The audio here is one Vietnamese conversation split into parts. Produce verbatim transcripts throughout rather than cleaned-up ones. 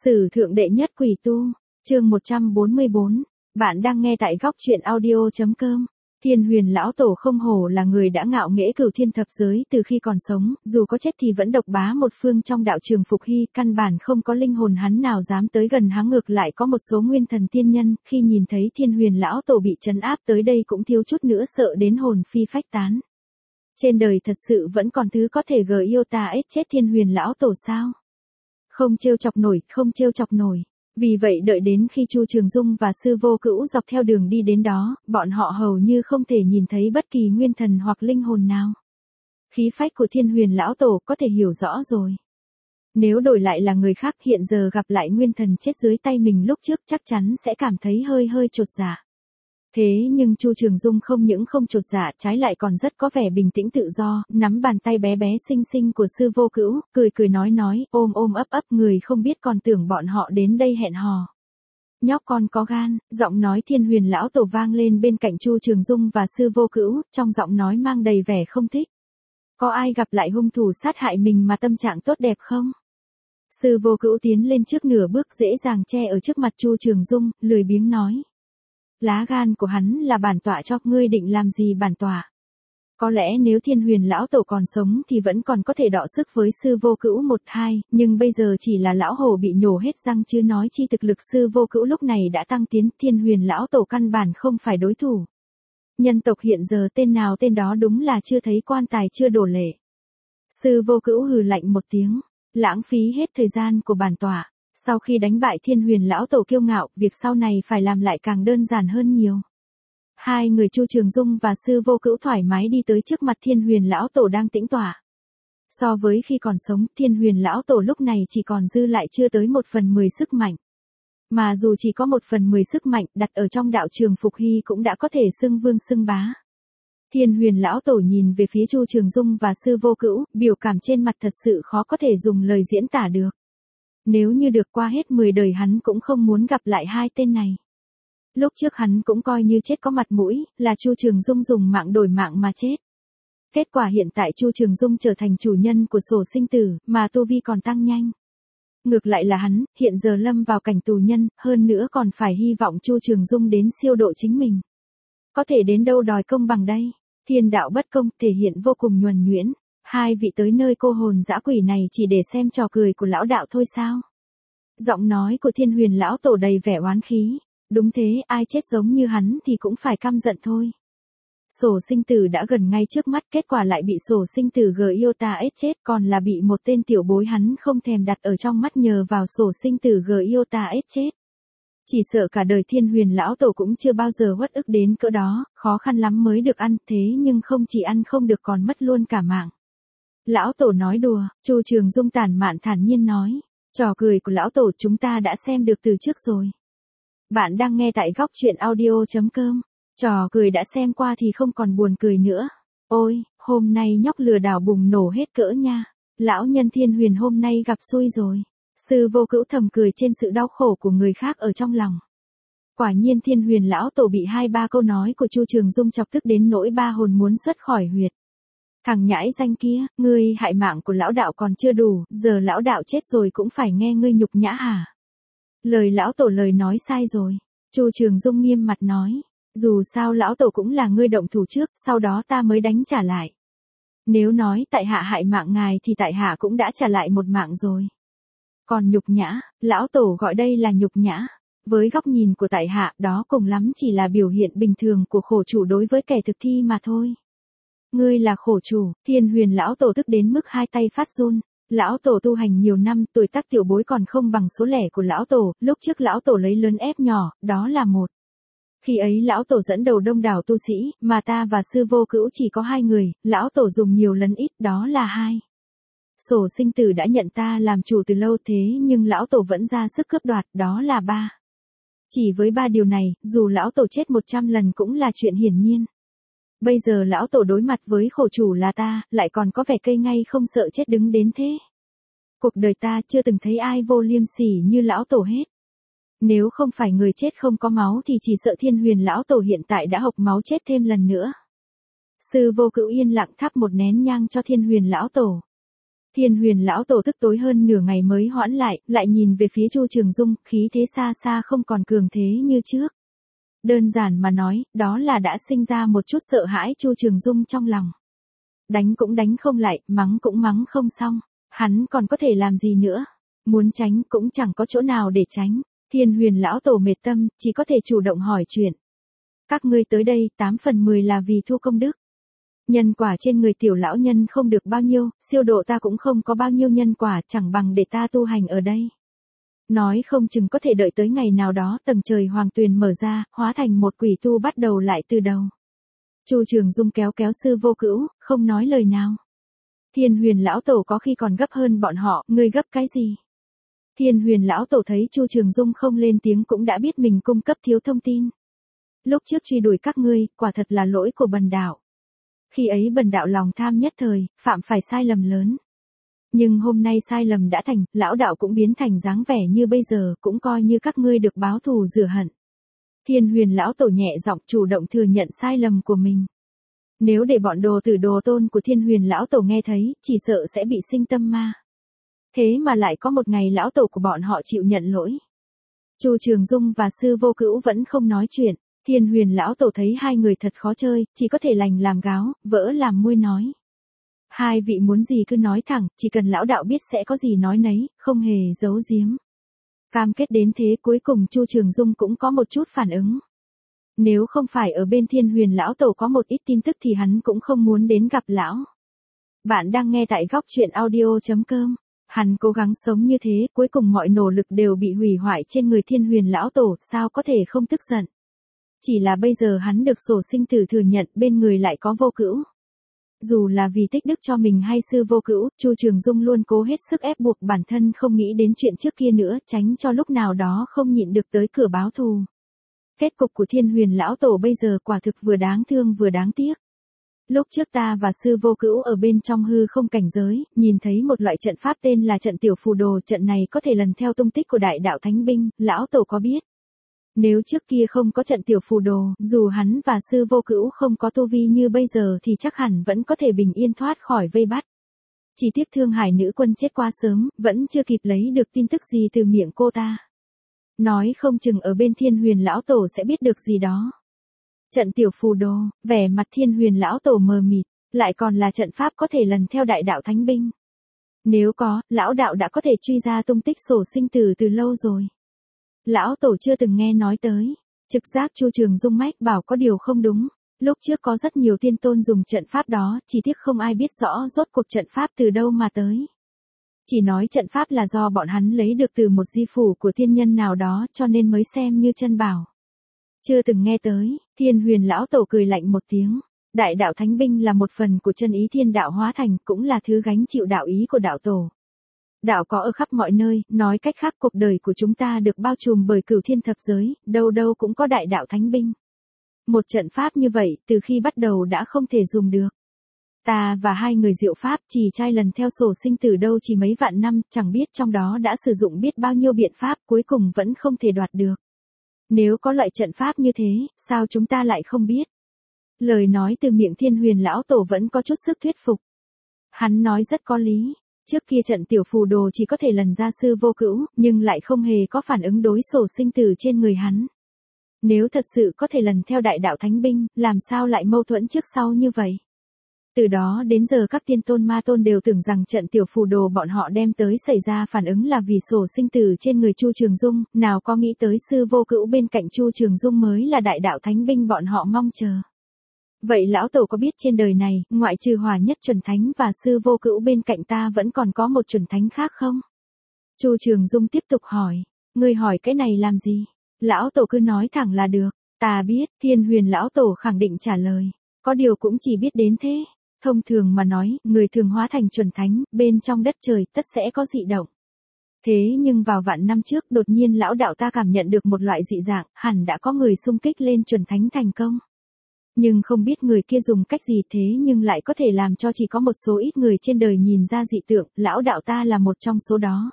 Sử thượng đệ nhất quỷ tu, chương một trăm bốn mươi bốn, bạn đang nghe tại góc truyện audio.com. Thiên Huyền lão tổ không hổ là người đã ngạo nghễ cửu thiên thập giới từ khi còn sống, dù có chết thì vẫn độc bá một phương trong đạo trường Phục Hy, căn bản không có linh hồn hắn nào dám tới gần hắn, ngược lại có một số nguyên thần tiên nhân, khi nhìn thấy Thiên Huyền lão tổ bị trấn áp tới đây cũng thiếu chút nữa sợ đến hồn phi phách tán. Trên đời thật sự vẫn còn thứ có thể gờ yêu ta ết chết Thiên Huyền lão tổ sao? Không trêu chọc nổi, không trêu chọc nổi. Vì vậy đợi đến khi Chu Trường Dung và Sư Vô Cữu dọc theo đường đi đến đó, bọn họ hầu như không thể nhìn thấy bất kỳ nguyên thần hoặc linh hồn nào. Khí phách của Thiên Huyền lão tổ có thể hiểu rõ rồi. Nếu đổi lại là người khác hiện giờ gặp lại nguyên thần chết dưới tay mình lúc trước chắc chắn sẽ cảm thấy hơi hơi chột dạ. Thế nhưng Chu Trường Dung không những không chột dạ, trái lại còn rất có vẻ bình tĩnh tự do, nắm bàn tay bé bé xinh xinh của Sư Vô Cữu, cười cười nói nói, ôm ôm ấp ấp, người không biết còn tưởng bọn họ đến đây hẹn hò. Nhóc con có gan, giọng nói Thiên Huyền lão tổ vang lên bên cạnh Chu Trường Dung và Sư Vô Cữu, trong giọng nói mang đầy vẻ không thích. Có ai gặp lại hung thủ sát hại mình mà tâm trạng tốt đẹp không? Sư Vô Cữu tiến lên trước nửa bước dễ dàng che ở trước mặt Chu Trường Dung, lười biếng nói. Lá gan của hắn là bản tọa cho, ngươi định làm gì bản tọa? Có lẽ nếu Thiên Huyền lão tổ còn sống thì vẫn còn có thể đọ sức với Sư Vô Cữu một hai, nhưng bây giờ chỉ là lão hồ bị nhổ hết răng chứ nói chi thực lực Sư Vô Cữu lúc này đã tăng tiến, Thiên Huyền lão tổ căn bản không phải đối thủ. Nhân tộc hiện giờ tên nào tên đó đúng là chưa thấy quan tài chưa đổ lệ. Sư Vô Cữu hừ lạnh một tiếng, lãng phí hết thời gian của bản tọa. Sau khi đánh bại Thiên Huyền lão tổ kiêu ngạo, việc sau này phải làm lại càng đơn giản hơn nhiều. Hai người Chu Trường Dung và Sư Vô Cữu thoải mái đi tới trước mặt Thiên Huyền lão tổ đang tĩnh tọa. So với khi còn sống, Thiên Huyền lão tổ lúc này chỉ còn dư lại chưa tới một phần mười sức mạnh. Mà dù chỉ có một phần mười sức mạnh, đặt ở trong đạo trường Phục Hy cũng đã có thể xưng vương xưng bá. Thiên Huyền lão tổ nhìn về phía Chu Trường Dung và Sư Vô Cữu, biểu cảm trên mặt thật sự khó có thể dùng lời diễn tả được. Nếu như được qua hết mười đời hắn cũng không muốn gặp lại hai tên này. Lúc trước hắn cũng coi như chết có mặt mũi, là Chu Trường Dung dùng mạng đổi mạng mà chết. Kết quả hiện tại Chu Trường Dung trở thành chủ nhân của sổ sinh tử, mà tu vi còn tăng nhanh. Ngược lại là hắn, hiện giờ lâm vào cảnh tù nhân, hơn nữa còn phải hy vọng Chu Trường Dung đến siêu độ chính mình. Có thể đến đâu đòi công bằng đây? Thiên đạo bất công, thể hiện vô cùng nhuần nhuyễn. Hai vị tới nơi cô hồn dã quỷ này chỉ để xem trò cười của lão đạo thôi sao? Giọng nói của Thiên Huyền lão tổ đầy vẻ oán khí. Đúng thế, ai chết giống như hắn thì cũng phải căm giận thôi. Sổ sinh tử đã gần ngay trước mắt, kết quả lại bị sổ sinh tử gờ yêu ta ết chết, còn là bị một tên tiểu bối hắn không thèm đặt ở trong mắt nhờ vào sổ sinh tử gờ yêu ta ết chết. Chỉ sợ cả đời Thiên Huyền lão tổ cũng chưa bao giờ uất ức đến cỡ đó, khó khăn lắm mới được ăn, thế nhưng không chỉ ăn không được còn mất luôn cả mạng. Lão tổ nói đùa, Chu Trường Dung tản mạn thản nhiên nói, trò cười của lão tổ chúng ta đã xem được từ trước rồi. Bạn đang nghe tại góc truyện audio.com, trò cười đã xem qua thì không còn buồn cười nữa. Ôi, hôm nay nhóc lừa đảo bùng nổ hết cỡ nha, lão nhân Thiên Huyền hôm nay gặp xui rồi. Sư Vô Cữu thầm cười trên sự đau khổ của người khác ở trong lòng. Quả nhiên Thiên Huyền lão tổ bị hai ba câu nói của Chu Trường Dung chọc tức đến nỗi ba hồn muốn xuất khỏi huyệt. Thằng nhãi danh kia, ngươi hại mạng của lão đạo còn chưa đủ, giờ lão đạo chết rồi cũng phải nghe ngươi nhục nhã hả? Lời lão tổ lời nói sai rồi. Chu Trường Dung nghiêm mặt nói, dù sao lão tổ cũng là ngươi động thủ trước, sau đó ta mới đánh trả lại. Nếu nói tại hạ hại mạng ngài thì tại hạ cũng đã trả lại một mạng rồi. Còn nhục nhã, lão tổ gọi đây là nhục nhã. Với góc nhìn của tại hạ, đó cùng lắm chỉ là biểu hiện bình thường của khổ chủ đối với kẻ thực thi mà thôi. Ngươi là khổ chủ, Thiên Huyền lão tổ tức đến mức hai tay phát run. Lão tổ tu hành nhiều năm, tuổi tác tiểu bối còn không bằng số lẻ của lão tổ, lúc trước lão tổ lấy lớn ép nhỏ, đó là một. Khi ấy lão tổ dẫn đầu đông đảo tu sĩ, mà ta và Sư Vô Cữu chỉ có hai người, lão tổ dùng nhiều lần ít, đó là hai. Sổ sinh tử đã nhận ta làm chủ từ lâu thế nhưng lão tổ vẫn ra sức cướp đoạt, đó là ba. Chỉ với ba điều này, dù lão tổ chết một trăm lần cũng là chuyện hiển nhiên. Bây giờ lão tổ đối mặt với khổ chủ là ta, lại còn có vẻ cây ngay không sợ chết đứng đến thế. Cuộc đời ta chưa từng thấy ai vô liêm sỉ như lão tổ hết. Nếu không phải người chết không có máu thì chỉ sợ Thiên Huyền lão tổ hiện tại đã hộc máu chết thêm lần nữa. Sư Vô Cữu yên lặng thắp một nén nhang cho Thiên Huyền lão tổ. Thiên Huyền lão tổ tức tối hơn nửa ngày mới hoãn lại, lại nhìn về phía Chu Trường Dung, khí thế xa xa không còn cường thế như trước. Đơn giản mà nói, đó là đã sinh ra một chút sợ hãi Chu Trường Dung trong lòng. Đánh cũng đánh không lại, mắng cũng mắng không xong, hắn còn có thể làm gì nữa? Muốn tránh cũng chẳng có chỗ nào để tránh. Thiên Huyền lão tổ mệt tâm, chỉ có thể chủ động hỏi chuyện. Các ngươi tới đây, tám phần mười là vì thu công đức. Nhân quả trên người tiểu lão nhân không được bao nhiêu, siêu độ ta cũng không có bao nhiêu nhân quả, chẳng bằng để ta tu hành ở đây. Nói không chừng có thể đợi tới ngày nào đó tầng trời hoàng tuyền mở ra, hóa thành một quỷ tu bắt đầu lại từ đầu. Chu Trường Dung kéo kéo Sư Vô Cữu, không nói lời nào. Thiên Huyền lão tổ có khi còn gấp hơn bọn họ, ngươi gấp cái gì? Thiên Huyền lão tổ thấy Chu Trường Dung không lên tiếng cũng đã biết mình cung cấp thiếu thông tin. Lúc trước truy đuổi các ngươi, quả thật là lỗi của bần đạo. Khi ấy bần đạo lòng tham nhất thời, phạm phải sai lầm lớn. Nhưng hôm nay sai lầm đã thành, lão đạo cũng biến thành dáng vẻ như bây giờ, cũng coi như các ngươi được báo thù rửa hận. Thiên Huyền lão tổ nhẹ giọng chủ động thừa nhận sai lầm của mình. Nếu để bọn đồ tử đồ tôn của Thiên Huyền lão tổ nghe thấy, chỉ sợ sẽ bị sinh tâm ma. Thế mà lại có một ngày lão tổ của bọn họ chịu nhận lỗi. Chu Trường Dung và Sư Vô Cữu vẫn không nói chuyện. Thiên Huyền lão tổ thấy hai người thật khó chơi, chỉ có thể lành làm gáo, vỡ làm môi nói. Hai vị muốn gì cứ nói thẳng, chỉ cần lão đạo biết sẽ có gì nói nấy, không hề giấu giếm. Cam kết đến thế cuối cùng Chu Trường Dung cũng có một chút phản ứng. Nếu không phải ở bên Thiên Huyền lão tổ có một ít tin tức thì hắn cũng không muốn đến gặp lão. Bạn đang nghe tại góc truyện audio chấm com. Hắn cố gắng sống như thế, cuối cùng mọi nỗ lực đều bị hủy hoại trên người Thiên Huyền lão tổ, sao có thể không tức giận. Chỉ là bây giờ hắn được sổ sinh tử thừa nhận, bên người lại có Vô Cữu. Dù là vì tích đức cho mình hay Sư Vô Cữu, Chu Trường Dung luôn cố hết sức ép buộc bản thân không nghĩ đến chuyện trước kia nữa, tránh cho lúc nào đó không nhịn được tới cửa báo thù. Kết cục của Thiên Huyền lão tổ bây giờ quả thực vừa đáng thương vừa đáng tiếc. Lúc trước ta và Sư Vô Cữu ở bên trong hư không cảnh giới, nhìn thấy một loại trận pháp tên là trận tiểu phù đồ, trận này có thể lần theo tung tích của đại đạo thánh binh, lão tổ có biết. Nếu trước kia không có trận tiểu phù đồ, dù hắn và Sư Vô Cữu không có tu vi như bây giờ thì chắc hẳn vẫn có thể bình yên thoát khỏi vây bắt. Chỉ tiếc Thương Hải nữ quân chết quá sớm, vẫn chưa kịp lấy được tin tức gì từ miệng cô ta. Nói không chừng ở bên Thiên Huyền lão tổ sẽ biết được gì đó. Trận tiểu phù đồ, vẻ mặt Thiên Huyền lão tổ mờ mịt, lại còn là trận pháp có thể lần theo đại đạo thánh binh. Nếu có, lão đạo đã có thể truy ra tung tích sổ sinh tử từ lâu rồi. Lão tổ chưa từng nghe nói tới. Trực giác Chu Trường Dung mách bảo có điều không đúng. Lúc trước có rất nhiều tiên tôn dùng trận pháp đó, chỉ tiếc không ai biết rõ rốt cuộc trận pháp từ đâu mà tới. Chỉ nói trận pháp là do bọn hắn lấy được từ một di phủ của tiên nhân nào đó cho nên mới xem như chân bảo. Chưa từng nghe tới. Thiên Huyền lão tổ cười lạnh một tiếng. Đại đạo thánh binh là một phần của chân ý thiên đạo hóa thành, cũng là thứ gánh chịu đạo ý của đạo tổ. Đạo có ở khắp mọi nơi, nói cách khác cuộc đời của chúng ta được bao trùm bởi cửu thiên thập giới, đâu đâu cũng có đại đạo thánh binh. Một trận pháp như vậy, từ khi bắt đầu đã không thể dùng được. Ta và hai người diệu pháp chỉ trai lần theo sổ sinh tử đâu chỉ mấy vạn năm, chẳng biết trong đó đã sử dụng biết bao nhiêu biện pháp, cuối cùng vẫn không thể đoạt được. Nếu có loại trận pháp như thế, sao chúng ta lại không biết? Lời nói từ miệng Thiên Huyền lão tổ vẫn có chút sức thuyết phục. Hắn nói rất có lý. Trước kia trận tiểu phù đồ chỉ có thể lần ra Sư Vô Cữu, nhưng lại không hề có phản ứng đối sổ sinh tử trên người hắn. Nếu thật sự có thể lần theo đại đạo thánh binh, làm sao lại mâu thuẫn trước sau như vậy? Từ đó đến giờ các tiên tôn ma tôn đều tưởng rằng trận tiểu phù đồ bọn họ đem tới xảy ra phản ứng là vì sổ sinh tử trên người Chu Trường Dung, nào có nghĩ tới Sư Vô Cữu bên cạnh Chu Trường Dung mới là đại đạo thánh binh bọn họ mong chờ. Vậy lão tổ có biết trên đời này, ngoại trừ Hòa Nhất chuẩn thánh và Sư Vô Cữu bên cạnh ta vẫn còn có một chuẩn thánh khác không? Chu Trường Dung tiếp tục hỏi, ngươi hỏi cái này làm gì? Lão tổ cứ nói thẳng là được. Ta biết. Thiên Huyền lão tổ khẳng định trả lời. Có điều cũng chỉ biết đến thế. Thông thường mà nói, người thường hóa thành chuẩn thánh, bên trong đất trời tất sẽ có dị động. Thế nhưng vào vạn năm trước đột nhiên lão đạo ta cảm nhận được một loại dị dạng, hẳn đã có người xung kích lên chuẩn thánh thành công. Nhưng không biết người kia dùng cách gì thế nhưng lại có thể làm cho chỉ có một số ít người trên đời nhìn ra dị tượng, lão đạo ta là một trong số đó.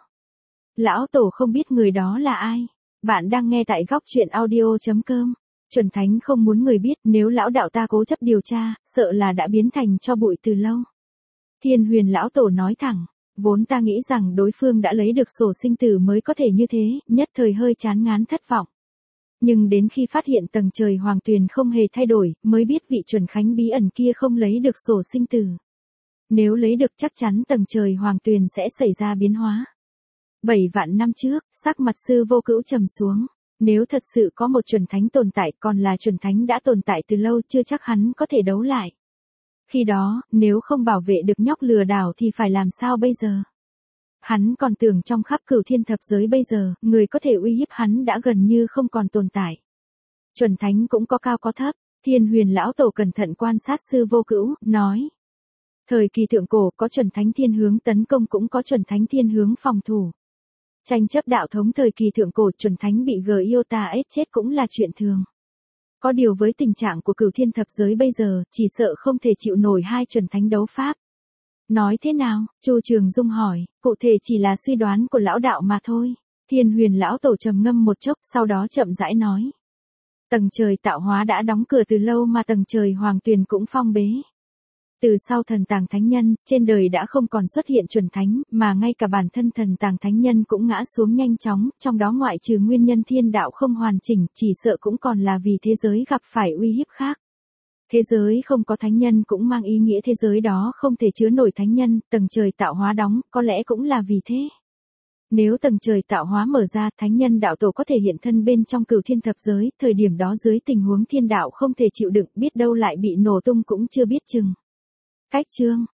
Lão tổ không biết người đó là ai. Bạn đang nghe tại góc truyện audio chấm com. Chuẩn thánh không muốn người biết, nếu lão đạo ta cố chấp điều tra, sợ là đã biến thành cho bụi từ lâu. Thiên Huyền lão tổ nói thẳng, Vốn ta nghĩ rằng đối phương đã lấy được sổ sinh tử mới có thể như thế, nhất thời hơi chán ngán thất vọng. Nhưng đến khi phát hiện tầng trời hoàng tuyền không hề thay đổi, mới biết vị chuẩn khánh bí ẩn kia không lấy được sổ sinh tử. Nếu lấy được chắc chắn tầng trời hoàng tuyền sẽ xảy ra biến hóa. Bảy vạn năm trước, sắc mặt sư vô cữu trầm xuống. Nếu thật sự có một chuẩn thánh tồn tại còn là chuẩn thánh đã tồn tại từ lâu chưa chắc hắn có thể đấu lại. Khi đó, nếu không bảo vệ được nhóc lừa đảo thì phải làm sao bây giờ? Hắn còn tưởng trong khắp cửu thiên thập giới bây giờ, người có thể uy hiếp hắn đã gần như không còn tồn tại. Chuẩn thánh cũng có cao có thấp, Thiên Huyền lão tổ cẩn thận quan sát sư vô cữu, nói. Thời kỳ thượng cổ có chuẩn thánh thiên hướng tấn công cũng có chuẩn thánh thiên hướng phòng thủ. Tranh chấp đạo thống thời kỳ thượng cổ chuẩn thánh bị Giota ết chết cũng là chuyện thường. Có điều với tình trạng của cửu thiên thập giới bây giờ, chỉ sợ không thể chịu nổi hai chuẩn thánh đấu pháp. Nói thế nào? Chu Trường Dung hỏi, cụ thể chỉ là suy đoán của lão đạo mà thôi. Thiên Huyền lão tổ trầm ngâm một chốc, sau đó chậm rãi nói. Tầng trời tạo hóa đã đóng cửa từ lâu mà tầng trời hoàng tuyền cũng phong bế. Từ sau thần tàng thánh nhân, trên đời đã không còn xuất hiện chuẩn thánh, mà ngay cả bản thân thần tàng thánh nhân cũng ngã xuống nhanh chóng, trong đó ngoại trừ nguyên nhân thiên đạo không hoàn chỉnh, chỉ sợ cũng còn là vì thế giới gặp phải uy hiếp khác. Thế giới không có thánh nhân cũng mang ý nghĩa thế giới đó không thể chứa nổi thánh nhân, tầng trời tạo hóa đóng, có lẽ cũng là vì thế. Nếu tầng trời tạo hóa mở ra, thánh nhân đạo tổ có thể hiện thân bên trong cửu thiên thập giới, thời điểm đó dưới tình huống thiên đạo không thể chịu đựng, biết đâu lại bị nổ tung cũng chưa biết chừng. Cách chương